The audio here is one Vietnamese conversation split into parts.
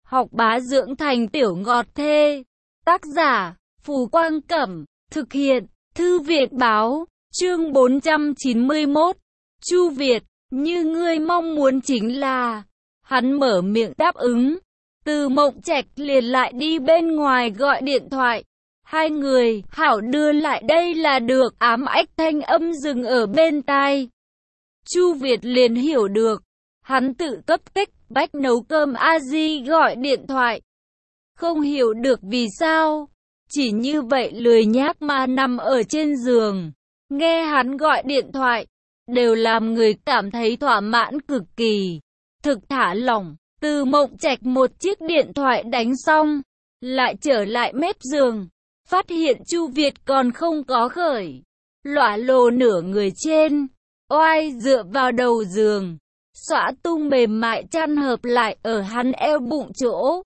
học bá dưỡng thành tiểu ngọt thê. Tác giả, Phù Quang Cẩm, thực hiện, Thư Viện Báo, chương 491. Chu Việt, như ngươi mong muốn chính là... Hắn mở miệng đáp ứng. Từ Mộng Trạch liền lại đi bên ngoài gọi điện thoại. Hai người, hảo đưa lại đây là được. Ám ách thanh âm dừng ở bên tai. Chu Việt liền hiểu được. Hắn tự cấp cách bách nấu cơm a di gọi điện thoại. Không hiểu được vì sao. Chỉ như vậy lười nhác mà nằm ở trên giường. Nghe hắn gọi điện thoại. Đều làm người cảm thấy thỏa mãn cực kỳ. Thực thả lỏng. Từ Mộng Trạch một chiếc điện thoại đánh xong. Lại trở lại mép giường. Phát hiện Chu Việt còn không có khởi. Lỏa lồ nửa người trên. Oai dựa vào đầu giường. Xõa tung mềm mại chăn hợp lại ở hắn eo bụng chỗ.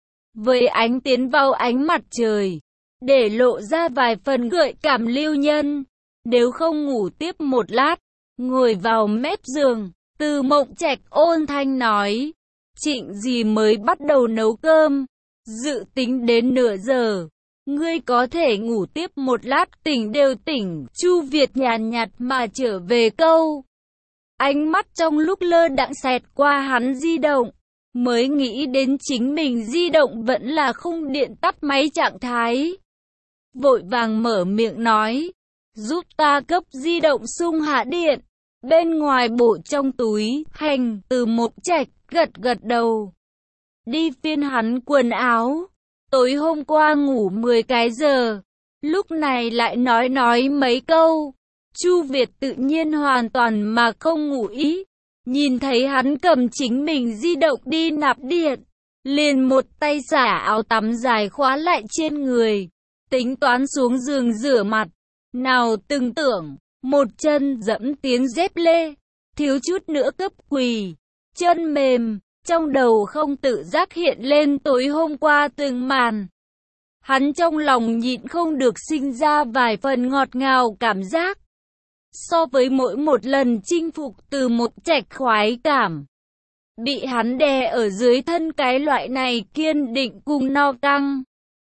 Với ánh tiến vào ánh mặt trời. Để lộ ra vài phần gợi cảm lưu nhân. Nếu không ngủ tiếp một lát. Ngồi vào mép giường. Từ Mộng Trạch ôn thanh nói. Trịnh gì mới bắt đầu nấu cơm. Dự tính đến nửa giờ. Ngươi có thể ngủ tiếp một lát, tỉnh đều tỉnh. Chu Việt nhàn nhạt mà trở về câu. Ánh mắt trong lúc lơ đãng xẹt qua hắn di động. Mới nghĩ đến chính mình di động vẫn là không điện tắt máy trạng thái. Vội vàng mở miệng nói. Giúp ta cấp di động sung hạ điện. Bên ngoài bộ trong túi, hành. Từ Mộng Trạch, gật gật đầu. Đi phiên hắn quần áo. Tối hôm qua ngủ 10 cái giờ. Lúc này lại nói mấy câu. Chu Việt tự nhiên hoàn toàn mà không ngủ ý. Nhìn thấy hắn cầm chính mình di động đi nạp điện. Liền một tay xả áo tắm dài khóa lại trên người. Tính toán xuống giường rửa mặt. Nào từng tưởng. Một chân dẫm tiến dép lê. Thiếu chút nữa cấp quỳ. Chân mềm. Trong đầu không tự giác hiện lên tối hôm qua từng màn. Hắn trong lòng nhịn không được sinh ra vài phần ngọt ngào cảm giác. So với mỗi một lần chinh phục Từ Mộng Trạch khoái cảm. Bị hắn đè ở dưới thân cái loại này kiên định cùng no căng.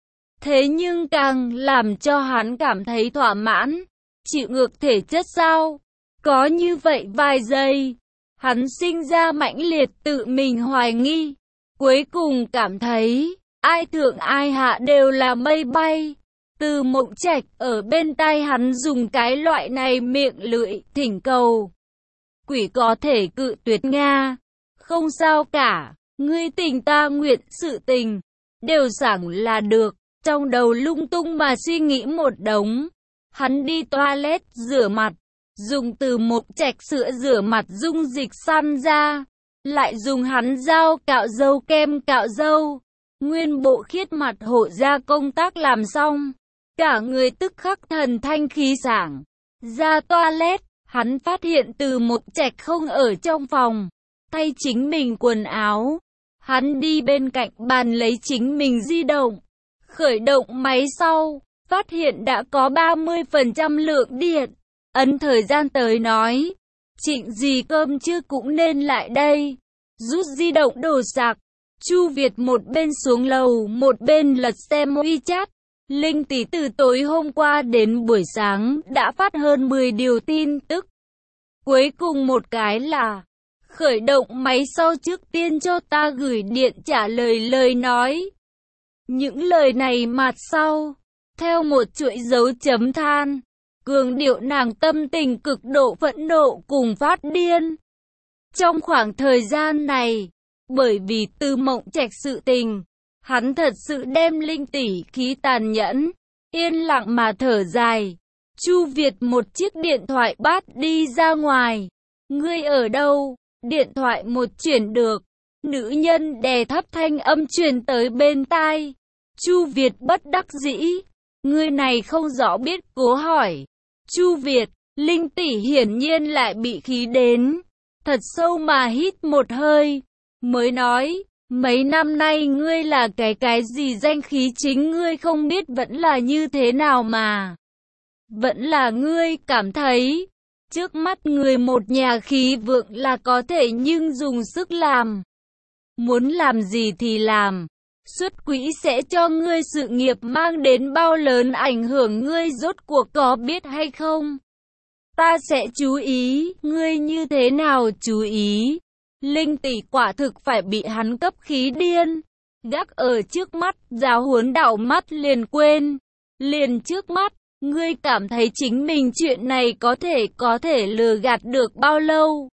Thế nhưng càng làm cho hắn cảm thấy thỏa mãn. Chịu ngược thể chất sao? Có như vậy vài giây. Hắn sinh ra mãnh liệt tự mình hoài nghi. Cuối cùng cảm thấy, ai thượng ai hạ đều là mây bay. Từ Mộng Trạch ở bên tai hắn dùng cái loại này miệng lưỡi thỉnh cầu. Quỷ có thể cự tuyệt Nga. Không sao cả, ngươi tình ta nguyện sự tình. Đều sẵn là được. Trong đầu lung tung mà suy nghĩ một đống. Hắn đi toilet rửa mặt. Dùng Từ Mộng Trạch sữa rửa mặt dung dịch săn ra. Lại dùng hắn dao cạo râu kem cạo râu. Nguyên bộ khiết mặt hộ ra công tác làm xong. Cả người tức khắc thần thanh khí sảng. Ra toilet, hắn phát hiện Từ Mộng Trạch không ở trong phòng. Thay chính mình quần áo. Hắn đi bên cạnh bàn lấy chính mình di động. Khởi động máy sau. Phát hiện đã có 30% lượng điện. Ấn thời gian tới nói. Trịnh gì cơm chưa cũng nên lại đây. Rút di động đổ sạc. Chu Việt một bên xuống lầu một bên lật xem WeChat. Linh tỷ từ tối hôm qua đến buổi sáng đã phát hơn 10 điều tin tức. Cuối cùng một cái là khởi động máy sau trước tiên cho ta gửi điện trả lời lời nói. Những lời này mặt sau theo một chuỗi dấu chấm than. Cường điệu nàng tâm tình cực độ phẫn nộ cùng phát điên. Trong khoảng thời gian này, bởi vì Từ Mộng Trạch sự tình, hắn thật sự đem Linh tỷ khí tàn nhẫn, yên lặng mà thở dài. Chu Việt một chiếc điện thoại bắt đi ra ngoài. Ngươi ở đâu? Điện thoại một chuyển được. Nữ nhân đè thấp thanh âm truyền tới bên tai. Chu Việt bất đắc dĩ. Ngươi này không rõ biết cố hỏi. Chu Việt, Linh tỷ hiển nhiên lại bị khí đến. Thật sâu mà hít một hơi. Mới nói, mấy năm nay ngươi là cái gì danh khí chính ngươi không biết vẫn là như thế nào mà. Vẫn là ngươi cảm thấy, trước mắt người một nhà khí vượng là có thể nhưng dùng sức làm. Muốn làm gì thì làm, Xuất quỹ sẽ cho ngươi sự nghiệp mang đến bao lớn ảnh hưởng ngươi rốt cuộc có biết hay không? Ta sẽ chú ý, ngươi như thế nào chú ý? Linh tỷ quả thực phải bị hắn cấp khí điên. Gác ở trước mắt, giáo huấn đảo mắt liền quên. Liền trước mắt, ngươi cảm thấy chính mình chuyện này có thể lừa gạt được bao lâu?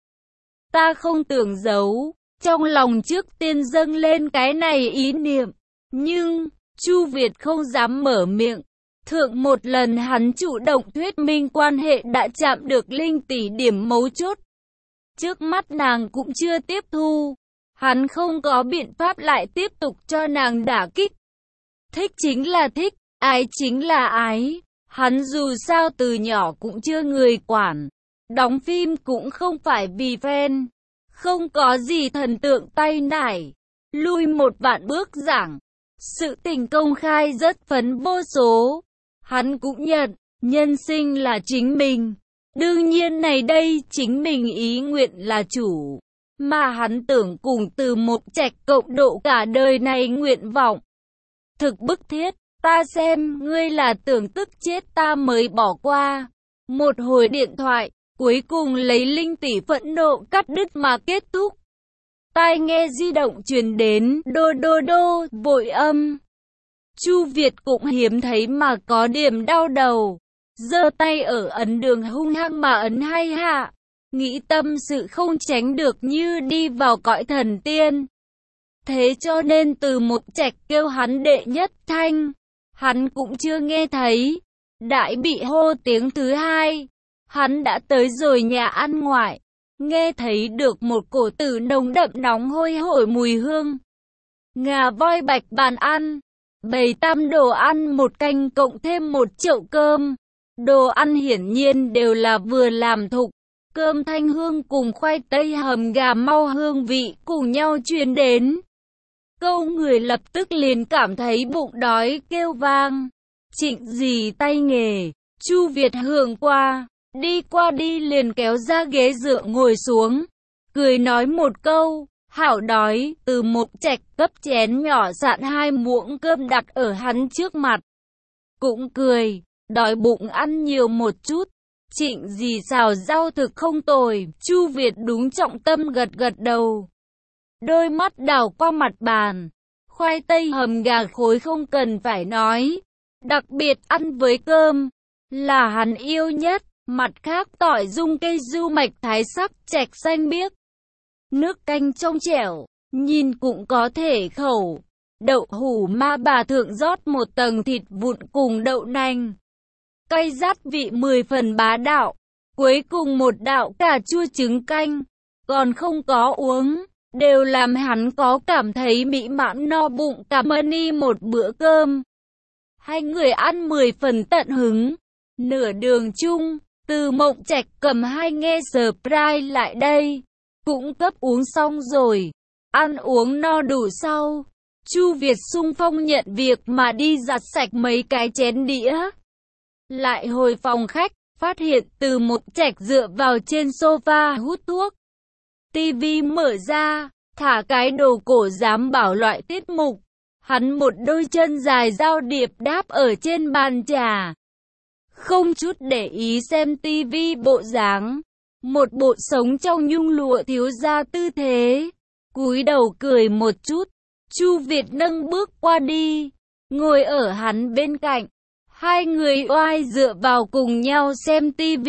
Ta không tưởng giấu, trong lòng trước tiên dâng lên cái này ý niệm. Nhưng, Chu Việt không dám mở miệng. Thượng một lần hắn chủ động thuyết minh quan hệ đã chạm được Linh tỷ điểm mấu chốt. Trước mắt nàng cũng chưa tiếp thu. Hắn không có biện pháp lại tiếp tục cho nàng đả kích. Thích chính là thích, ái chính là ái. Hắn dù sao từ nhỏ cũng chưa người quản. Đóng phim cũng không phải vì fan. Không có gì thần tượng tay nải. Lui một vạn bước giảng. Sự tình công khai rất phấn vô số. Hắn cũng nhận, nhân sinh là chính mình. Đương nhiên này đây chính mình ý nguyện là chủ. Mà hắn tưởng cùng Từ Mộc Trạch cộng độ cả đời này nguyện vọng. Thực bức thiết, ta xem ngươi là tưởng tức chết ta mới bỏ qua. Một hồi điện thoại, cuối cùng lấy Linh tỷ phẫn nộ cắt đứt mà kết thúc. Tai nghe di động truyền đến, đô đô đô, vội âm. Chu Việt cũng hiếm thấy mà có điểm đau đầu. Giơ tay ở ấn đường hung hăng mà ấn hay hạ. Nghĩ tâm sự không tránh được như đi vào cõi thần tiên. Thế cho nên Từ Mộc Trạch kêu hắn đệ nhất thanh. Hắn cũng chưa nghe thấy. Đại bị hô tiếng thứ hai. Hắn đã tới rồi nhà ăn ngoại. Nghe thấy được một cổ tử nồng đậm nóng hôi hổi mùi hương. Ngà voi bạch bàn ăn. 7-8 đồ ăn một canh cộng thêm một chậu cơm. Đồ ăn hiển nhiên đều là vừa làm thục. Cơm thanh hương cùng khoai tây hầm gà mau hương vị cùng nhau truyền đến. Câu người lập tức liền cảm thấy bụng đói kêu vang. Trịnh gì tay nghề, Chu Việt hưởng qua, đi qua đi liền kéo ra ghế dựa ngồi xuống. Cười nói một câu, hảo đói, Từ Mộc Trạch cấp chén nhỏ dạn 2 muỗng cơm đặt ở hắn trước mặt. Cũng cười, đói bụng ăn nhiều một chút. Trịnh gì xào rau thực không tồi, Chu Việt đúng trọng tâm gật gật đầu. Đôi mắt đảo qua mặt bàn. Khoai tây hầm gà khối không cần phải nói. Đặc biệt ăn với cơm, là hắn yêu nhất. Mặt khác tỏi dung cây du mạch thái sắc trạch xanh biếc. Nước canh trong trẻo, nhìn cũng có thể khẩu. Đậu hủ ma bà thượng rót một tầng thịt vụn cùng đậu nành. Cay rát vị 10 phần bá đạo. Cuối cùng một đạo cà chua trứng canh. Còn không có uống. Đều làm hắn có cảm thấy mỹ mãn no bụng cảm ơn y một bữa cơm. Hai người ăn 10 phần tận hứng. Nửa đường chung, Từ Mộc Trạch cầm 2 nghe Sprite lại đây. Cũng cấp uống xong rồi. Ăn uống no đủ sau. Chu Việt xung phong nhận việc mà đi giặt sạch mấy cái chén đĩa. Lại hồi phòng khách, phát hiện Từ Mộc Trạch dựa vào trên sofa hút thuốc. TV mở ra, thả cái đồ cổ giám bảo loại tiết mục. Hắn một đôi chân dài giao điệp đáp ở trên bàn trà. Không chút để ý xem TV bộ dáng. Một bộ sống trong nhung lụa thiếu gia tư thế. Cúi đầu cười một chút. Chu Việt nâng bước qua đi. Ngồi ở hắn bên cạnh. Hai người oai dựa vào cùng nhau xem TV.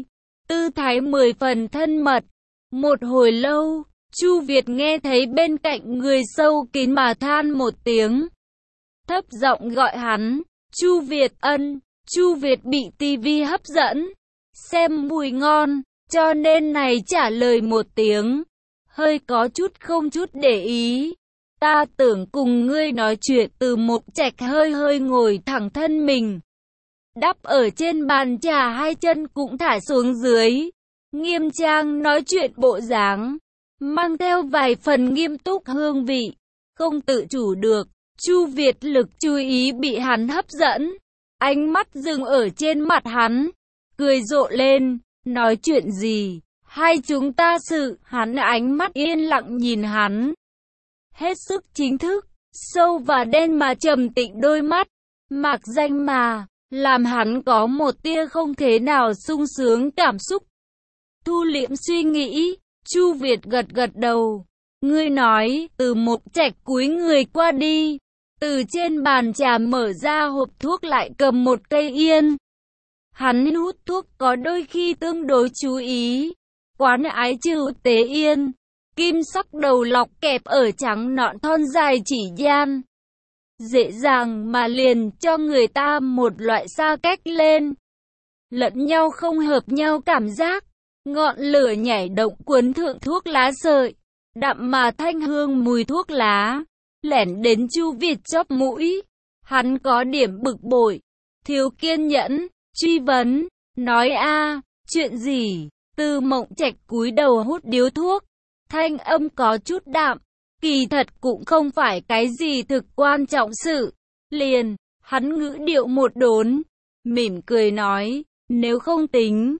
Tư thái 10 phần thân mật. Một hồi lâu, Chu Việt nghe thấy bên cạnh người sâu kín mà than một tiếng. Thấp giọng gọi hắn, Chu Việt ân. Chu Việt bị tivi hấp dẫn, xem mùi ngon, cho nên này trả lời một tiếng. Hơi có chút không chút để ý. Ta tưởng cùng ngươi nói chuyện. Từ Mộc Trạch hơi ngồi thẳng thân mình. Đắp ở trên bàn trà, hai chân cũng thả xuống dưới. Nghiêm trang nói chuyện bộ dáng, mang theo vài phần nghiêm túc hương vị. Không tự chủ được, Chu Việt lực chú ý bị hắn hấp dẫn. Ánh mắt dừng ở trên mặt hắn, cười rộ lên, nói chuyện gì, hai chúng ta sự. Hắn ánh mắt yên lặng nhìn hắn, hết sức chính thức, sâu và đen mà trầm tĩnh đôi mắt, mạc danh mà, làm hắn có một tia không thế nào sung sướng cảm xúc. Thu liễm suy nghĩ, Chu Việt gật gật đầu. Ngươi nói, Từ Mộc Trạch cúi người qua đi, từ trên bàn trà mở ra hộp thuốc lại cầm một cây yên. Hắn hút thuốc có đôi khi tương đối chú ý. Quán Ái Trừ Tế Yên, kim sắc đầu lọc kẹp ở trắng nõn thon dài chỉ gian. Dễ dàng mà liền cho người ta một loại xa cách lên. Lẫn nhau không hợp nhau cảm giác. Ngọn lửa nhảy động cuốn thượng thuốc lá sợi. Đậm mà thanh hương mùi thuốc lá. Lẻn đến Chu Việt chóp mũi. Hắn có điểm bực bội. Thiếu kiên nhẫn. Truy vấn. Nói chuyện gì? Từ Mộng Trạch cúi đầu hút điếu thuốc. Thanh âm có chút đạm. Kỳ thật cũng không phải cái gì thực quan trọng sự. Liền, hắn ngữ điệu một đốn. Mỉm cười nói. Nếu không tính,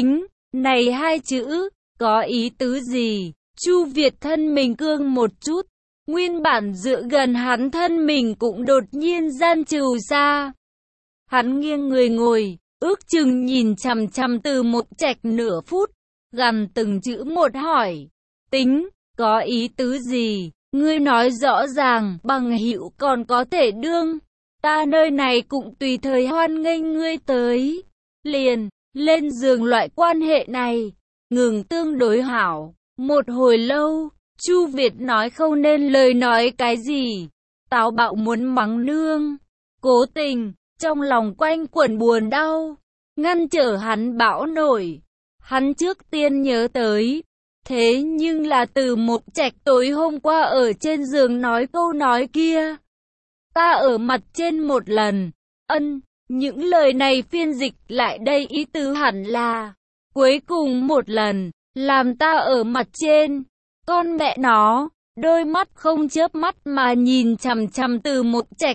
này hai chữ, có ý tứ gì? Chu Việt thân mình cương một chút. Nguyên bản dựa gần hắn thân mình cũng đột nhiên gian trừ ra. Hắn nghiêng người ngồi, ước chừng nhìn chằm chằm Từ Mộc Trạch nửa phút. Gằn từng chữ một hỏi. Tính, có ý tứ gì? Ngươi nói rõ ràng, bằng hữu còn có thể đương. Ta nơi này cũng tùy thời hoan nghênh ngươi tới. Liền, lên giường loại quan hệ này. Ngừng tương đối hảo. Một hồi lâu, Chu Việt nói không nên lời nói cái gì. Táo bạo muốn mắng nương. Cố tình, trong lòng quanh quẩn buồn đau. Ngăn trở hắn bão nổi. Hắn trước tiên nhớ tới. Thế nhưng là Từ Mộc Trạch tối hôm qua ở trên giường nói câu nói kia. Ta ở mặt trên một lần. Những lời này phiên dịch lại đây ý tứ hẳn là. Cuối cùng một lần, làm ta ở mặt trên. Con mẹ nó, đôi mắt không chớp mắt mà nhìn chằm chằm Từ Mộc Trạch.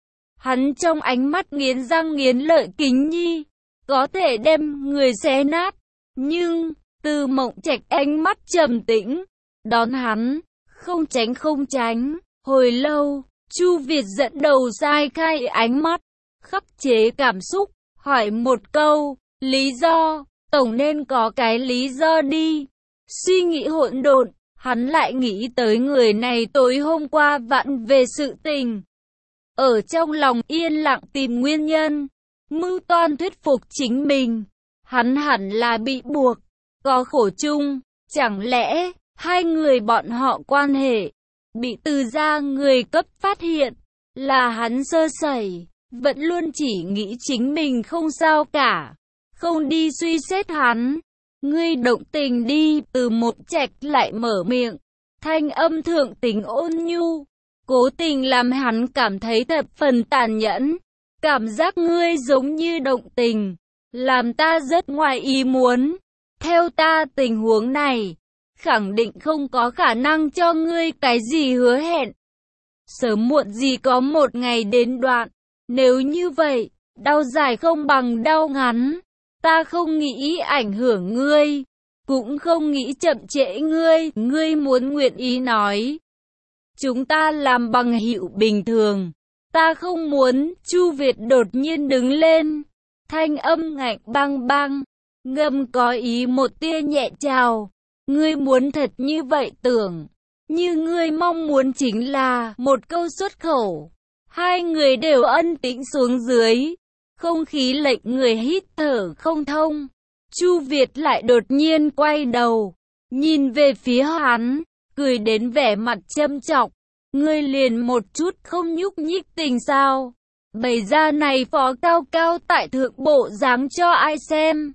Hắn trong ánh mắt nghiến răng nghiến lợi kính nhi. Có thể đem người xé nát. Nhưng... Từ Mộng Trạch ánh mắt trầm tĩnh, đón hắn, không tránh. Hồi lâu, Chu Việt dẫn đầu sai khai ánh mắt, khắc chế cảm xúc, hỏi một câu, lý do, tổng nên có cái lý do đi. Suy nghĩ hỗn độn, hắn lại nghĩ tới người này tối hôm qua vặn về sự tình. Ở trong lòng yên lặng tìm nguyên nhân, mưu toan thuyết phục chính mình, hắn hẳn là bị buộc. Có khổ chung, chẳng lẽ hai người bọn họ quan hệ bị Từ gia người cấp phát hiện là hắn sơ sẩy, vẫn luôn chỉ nghĩ chính mình không sao cả, không đi suy xét hắn. Ngươi động tình đi. Từ Mộc Trạch lại mở miệng, thanh âm thượng tình ôn nhu, cố tình làm hắn cảm thấy thập phần tàn nhẫn. Cảm giác ngươi giống như động tình, làm ta rất ngoài ý muốn. Theo ta tình huống này, khẳng định không có khả năng cho ngươi cái gì hứa hẹn. Sớm muộn gì có một ngày đến đoạn. Nếu như vậy, đau dài không bằng đau ngắn. Ta không nghĩ ảnh hưởng ngươi, cũng không nghĩ chậm trễ ngươi. Ngươi muốn nguyện ý nói, chúng ta làm bằng hữu bình thường. Ta không muốn. Chu Việt đột nhiên đứng lên, thanh âm ngạnh băng băng. Ngâm có ý một tia nhẹ chào. Ngươi muốn thật như vậy tưởng. Như ngươi mong muốn chính là một câu xuất khẩu. Hai người đều ân tĩnh xuống dưới. Không khí lệnh người hít thở không thông. Chu Việt lại đột nhiên quay đầu. Nhìn về phía hắn. Cười đến vẻ mặt châm chọc. Ngươi liền một chút không nhúc nhích tình sao? Bày ra này phó cao cao tại thượng bộ dáng cho ai xem?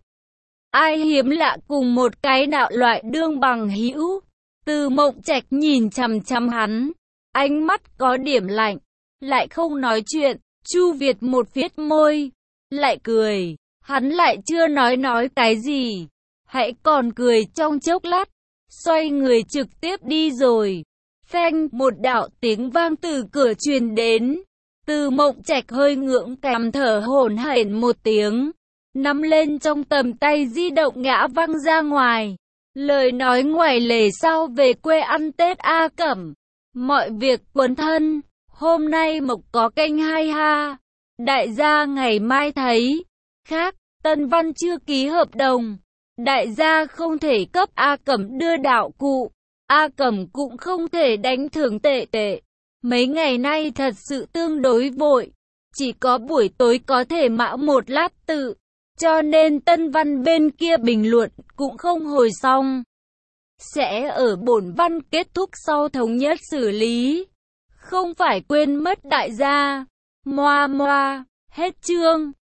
Ai hiếm lạ cùng một cái đạo loại đương bằng hữu. Từ Mộng Trạch nhìn chằm chằm hắn, ánh mắt có điểm lạnh, lại không nói chuyện. Chu Việt một viết môi, lại cười. Hắn lại chưa nói cái gì, hãy còn cười trong chốc lát, xoay người trực tiếp đi rồi. Phanh, một đạo tiếng vang từ cửa truyền đến. Từ Mộng Trạch hơi ngưỡng cằm thở hổn hển một tiếng, nắm lên trong tầm tay di động ngã văng ra ngoài. Lời nói ngoài lề sau về quê ăn Tết A Cẩm. Mọi việc quấn thân, Hôm nay Mộc có kênh hay ha. Đại gia ngày mai thấy. Khác, Tân Văn chưa ký hợp đồng. Đại gia không thể cấp A Cẩm đưa đạo cụ. A Cẩm cũng không thể đánh thưởng tệ tệ. Mấy ngày nay thật sự tương đối vội. Chỉ có buổi tối có thể mạo một lát tự. Cho nên Tân Văn bên kia bình luận cũng không hồi xong. Sẽ ở bổn văn kết thúc sau thống nhất xử lý. Không phải quên mất đại gia. Moa moa, hết chương.